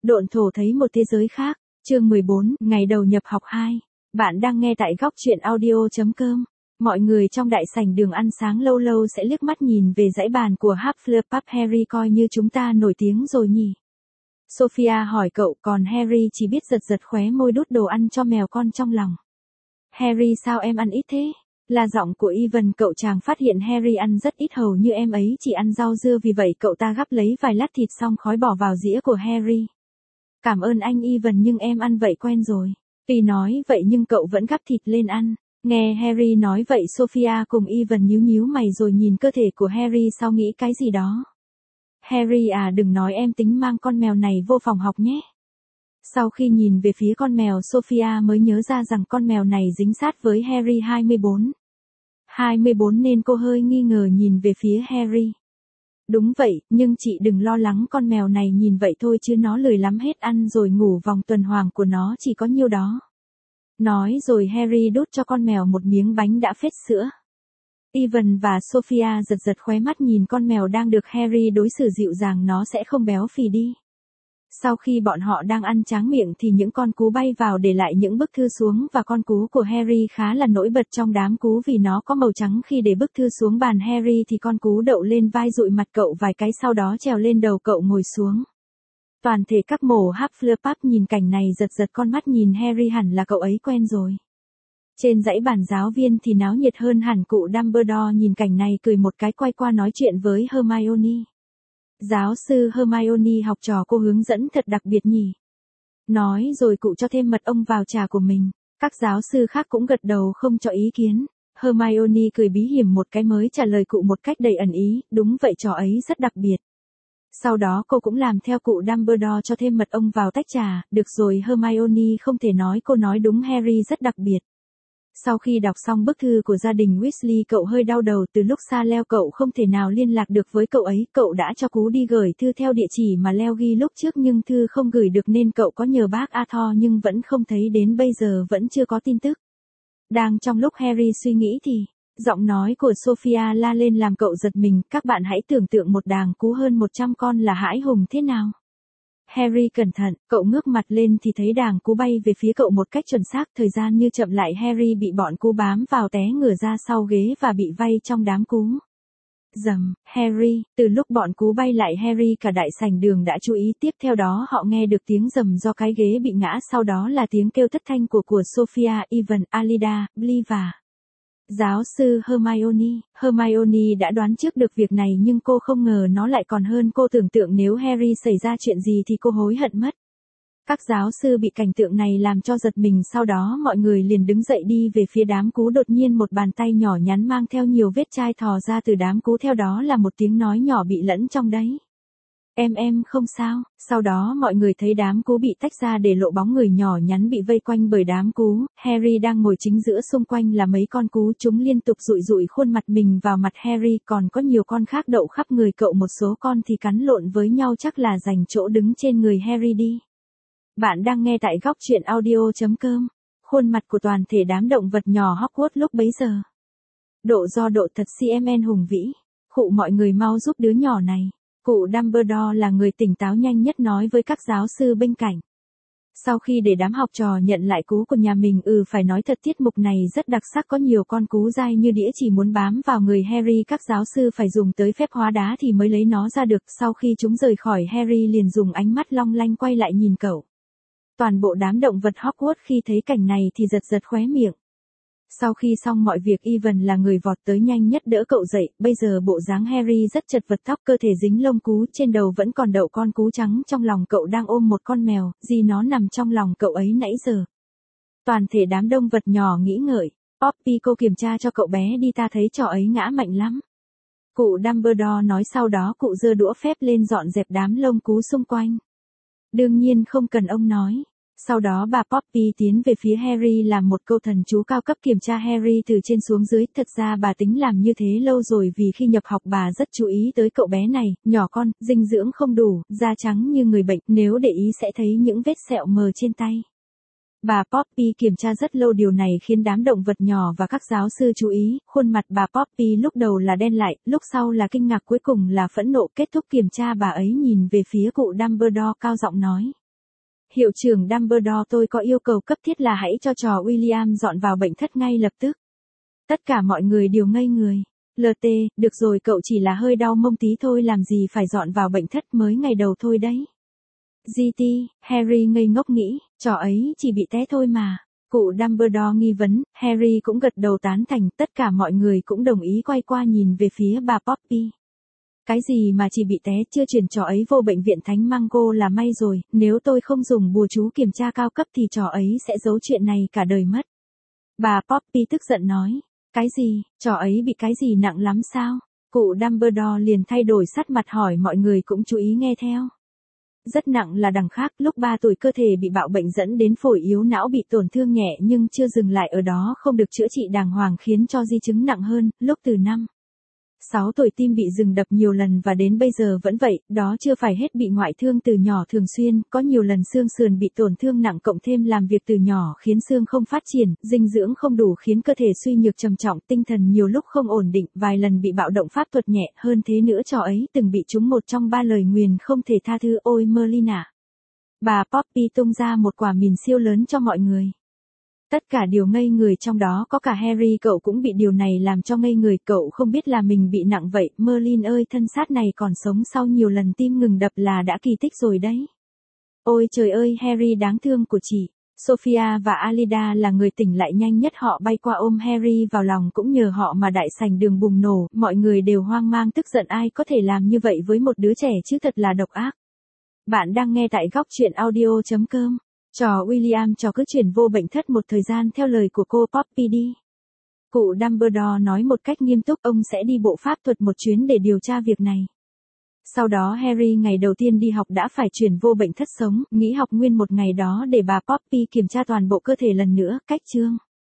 Độn thổ thấy một thế giới khác. Chương 14, ngày đầu nhập học 2. Bạn đang nghe tại góc truyện audio.com. Mọi người trong đại sảnh đường ăn sáng lâu lâu sẽ liếc mắt nhìn về dãy bàn của Hufflepuff. Harry coi như chúng ta nổi tiếng rồi nhỉ? Sophia hỏi cậu, còn Harry chỉ biết giật giật khóe môi đút đồ ăn cho mèo con trong lòng. Harry, sao em ăn ít thế? Là giọng của Evan. Cậu chàng phát hiện Harry ăn rất ít, hầu như em ấy chỉ ăn rau dưa, vì vậy cậu ta gắp lấy vài lát thịt xong khói bỏ vào dĩa của Harry. Cảm ơn anh Evan, nhưng em ăn vậy quen rồi. Tuy nói vậy nhưng cậu vẫn gắp thịt lên ăn. Nghe Harry nói vậy, Sophia cùng Evan nhíu nhíu mày rồi nhìn cơ thể của Harry sau nghĩ cái gì đó. Harry à, đừng nói em tính mang con mèo này vô phòng học nhé. Sau khi nhìn về phía con mèo, Sophia mới nhớ ra rằng con mèo này dính sát với Harry 24. 24 nên cô hơi nghi ngờ nhìn về phía Harry. Đúng vậy, nhưng chị đừng lo lắng, con mèo này nhìn vậy thôi chứ nó lười lắm, hết ăn rồi ngủ, vòng tuần hoàn của nó chỉ có nhiêu đó. Nói rồi Harry đút cho con mèo một miếng bánh đã phết sữa. Evan và Sophia giật giật khóe mắt nhìn con mèo đang được Harry đối xử dịu dàng, nó sẽ không béo phì đi. Sau khi bọn họ đang ăn tráng miệng thì những con cú bay vào để lại những bức thư xuống, và con cú của Harry khá là nổi bật trong đám cú vì nó có màu trắng. Khi để bức thư xuống bàn Harry thì con cú đậu lên vai dụi mặt cậu vài cái, sau đó trèo lên đầu cậu ngồi xuống. Toàn thể các mổ Hufflepuff nhìn cảnh này giật giật con mắt, nhìn Harry hẳn là cậu ấy quen rồi. Trên dãy bàn giáo viên thì náo nhiệt hơn hẳn. Cụ Dumbledore nhìn cảnh này cười một cái, quay qua nói chuyện với Hermione. Giáo sư Hermione, học trò cô hướng dẫn thật đặc biệt nhỉ. Nói rồi cụ cho thêm mật ong vào trà của mình. Các giáo sư khác cũng gật đầu không cho ý kiến. Hermione cười bí hiểm một cái mới trả lời cụ một cách đầy ẩn ý, đúng vậy, trò ấy rất đặc biệt. Sau đó cô cũng làm theo cụ Dumbledore cho thêm mật ong vào tách trà. Được rồi Hermione, không thể nói cô nói đúng, Harry rất đặc biệt. Sau khi đọc xong bức thư của gia đình Weasley, cậu hơi đau đầu. Từ lúc xa Leo cậu không thể nào liên lạc được với cậu ấy. Cậu đã cho cú đi gửi thư theo địa chỉ mà Leo ghi lúc trước, nhưng thư không gửi được nên cậu có nhờ bác Arthur nhưng vẫn không thấy, đến bây giờ vẫn chưa có tin tức. Đang trong lúc Harry suy nghĩ thì giọng nói của Sophia la lên làm cậu giật mình. Các bạn hãy tưởng tượng một đàn cú hơn 100 con là hãi hùng thế nào. Harry cẩn thận, cậu ngước mặt lên thì thấy đàn cú bay về phía cậu một cách chuẩn xác. Thời gian như chậm lại, Harry bị bọn cú bám vào, té ngửa ra sau ghế và bị vây trong đám cú. Rầm, Harry, từ lúc bọn cú bay lại, Harry cả đại sảnh đường đã chú ý. Tiếp theo đó họ nghe được tiếng rầm do cái ghế bị ngã, sau đó là tiếng kêu thất thanh của Sophia, Evan, Alida, Bly và giáo sư Hermione. Hermione đã đoán trước được việc này nhưng cô không ngờ nó lại còn hơn cô tưởng tượng. Nếu Harry xảy ra chuyện gì thì cô hối hận mất. Các giáo sư bị cảnh tượng này làm cho giật mình, sau đó mọi người liền đứng dậy đi về phía đám cú. Đột nhiên một bàn tay nhỏ nhắn mang theo nhiều vết chai thò ra từ đám cú, theo đó là một tiếng nói nhỏ bị lẫn trong đấy. Em không sao. Sau đó mọi người thấy đám cú bị tách ra để lộ bóng người nhỏ nhắn bị vây quanh bởi đám cú. Harry đang ngồi chính giữa, xung quanh là mấy con cú, chúng liên tục dụi dụi khuôn mặt mình vào mặt Harry, còn có nhiều con khác đậu khắp người cậu, một số con thì cắn lộn với nhau, chắc là giành chỗ đứng trên người Harry đi. Bạn đang nghe tại góc truyện audio.com. Khuôn mặt của toàn thể đám động vật nhỏ Hogwarts lúc bấy giờ. Độ thật CMN hùng vĩ. Khụ, mọi người mau giúp đứa nhỏ này. Cụ Dumbledore là người tỉnh táo nhanh nhất, nói với các giáo sư bên cạnh. Sau khi để đám học trò nhận lại cú của nhà mình, phải nói thật tiết mục này rất đặc sắc, có nhiều con cú dai như đĩa chỉ muốn bám vào người Harry. Các giáo sư phải dùng tới phép hóa đá thì mới lấy nó ra được. Sau khi chúng rời khỏi, Harry liền dùng ánh mắt long lanh quay lại nhìn cậu. Toàn bộ đám động vật Hogwarts khi thấy cảnh này thì giật giật khóe miệng. Sau khi xong mọi việc, Evan là người vọt tới nhanh nhất đỡ cậu dậy. Bây giờ bộ dáng Harry rất chật vật, tóc cơ thể dính lông cú, trên đầu vẫn còn đậu con cú trắng. Trong lòng cậu đang ôm một con mèo, gì nó nằm trong lòng cậu ấy nãy giờ. Toàn thể đám động vật nhỏ nghĩ ngợi. Poppy, cô kiểm tra cho cậu bé đi, ta thấy trò ấy ngã mạnh lắm. Cụ Dumbledore nói, sau đó cụ giơ đũa phép lên dọn dẹp đám lông cú xung quanh. Đương nhiên không cần ông nói. Sau đó bà Poppy tiến về phía Harry làm một câu thần chú cao cấp kiểm tra Harry từ trên xuống dưới. Thật ra bà tính làm như thế lâu rồi, vì khi nhập học bà rất chú ý tới cậu bé này, nhỏ con, dinh dưỡng không đủ, da trắng như người bệnh, nếu để ý sẽ thấy những vết sẹo mờ trên tay. Bà Poppy kiểm tra rất lâu, điều này khiến đám động vật nhỏ và các giáo sư chú ý. Khuôn mặt bà Poppy lúc đầu là đen lại, lúc sau là kinh ngạc, cuối cùng là phẫn nộ. Kết thúc kiểm tra bà ấy nhìn về phía cụ Dumbledore cao giọng nói. Hiệu trưởng Dumbledore, tôi có yêu cầu cấp thiết là hãy cho trò William dọn vào bệnh thất ngay lập tức. Tất cả mọi người đều ngây người. LT, được rồi, cậu chỉ là hơi đau mông tí thôi, làm gì phải dọn vào bệnh thất, mới ngày đầu thôi đấy. GT, Harry ngây ngốc nghĩ, trò ấy chỉ bị té thôi mà. Cụ Dumbledore nghi vấn, Harry cũng gật đầu tán thành, tất cả mọi người cũng đồng ý quay qua nhìn về phía bà Poppy. Cái gì mà chỉ bị té, chưa chuyển trò ấy vô bệnh viện Thánh Mango là may rồi, nếu tôi không dùng bùa chú kiểm tra cao cấp thì trò ấy sẽ giấu chuyện này cả đời mất. Bà Poppy tức giận nói, cái gì, trò ấy bị cái gì nặng lắm sao? Cụ Dumbledore liền thay đổi sắc mặt hỏi mọi người cũng chú ý nghe theo. Rất nặng là đằng khác, lúc 3 tuổi cơ thể bị bạo bệnh dẫn đến phổi yếu não bị tổn thương nhẹ nhưng chưa dừng lại ở đó, không được chữa trị đàng hoàng khiến cho di chứng nặng hơn, lúc từ 6 tuổi tim bị dừng đập nhiều lần và đến bây giờ vẫn vậy, đó chưa phải hết, bị ngoại thương từ nhỏ thường xuyên, có nhiều lần xương sườn bị tổn thương nặng cộng thêm làm việc từ nhỏ khiến xương không phát triển, dinh dưỡng không đủ khiến cơ thể suy nhược trầm trọng, tinh thần nhiều lúc không ổn định, vài lần bị bạo động pháp thuật nhẹ, hơn thế nữa trò ấy từng bị trúng một trong 3 lời nguyền không thể tha thứ. Ôi Merlin à! Bà Poppy tung ra một quả mìn siêu lớn cho mọi người. Tất cả đều ngây người, trong đó có cả Harry, cậu cũng bị điều này làm cho ngây người, cậu không biết là mình bị nặng vậy. Merlin ơi, thân xác này còn sống sau nhiều lần tim ngừng đập là đã kỳ tích rồi đấy. Ôi trời ơi, Harry đáng thương của chị. Sophia và Alida là người tỉnh lại nhanh nhất, họ bay qua ôm Harry vào lòng, cũng nhờ họ mà đại sảnh đường bùng nổ, mọi người đều hoang mang tức giận, ai có thể làm như vậy với một đứa trẻ chứ, thật là độc ác. Bạn đang nghe tại góc truyện audio.com. Trò William, trò cứ chuyển vô bệnh thất một thời gian theo lời của cô Poppy đi. Cụ Dumbledore nói một cách nghiêm túc, ông sẽ đi bộ pháp thuật một chuyến để điều tra việc này. Sau đó Harry ngày đầu tiên đi học đã phải chuyển vô bệnh thất sống, nghỉ học nguyên một ngày đó để bà Poppy kiểm tra toàn bộ cơ thể lần nữa. Cách chương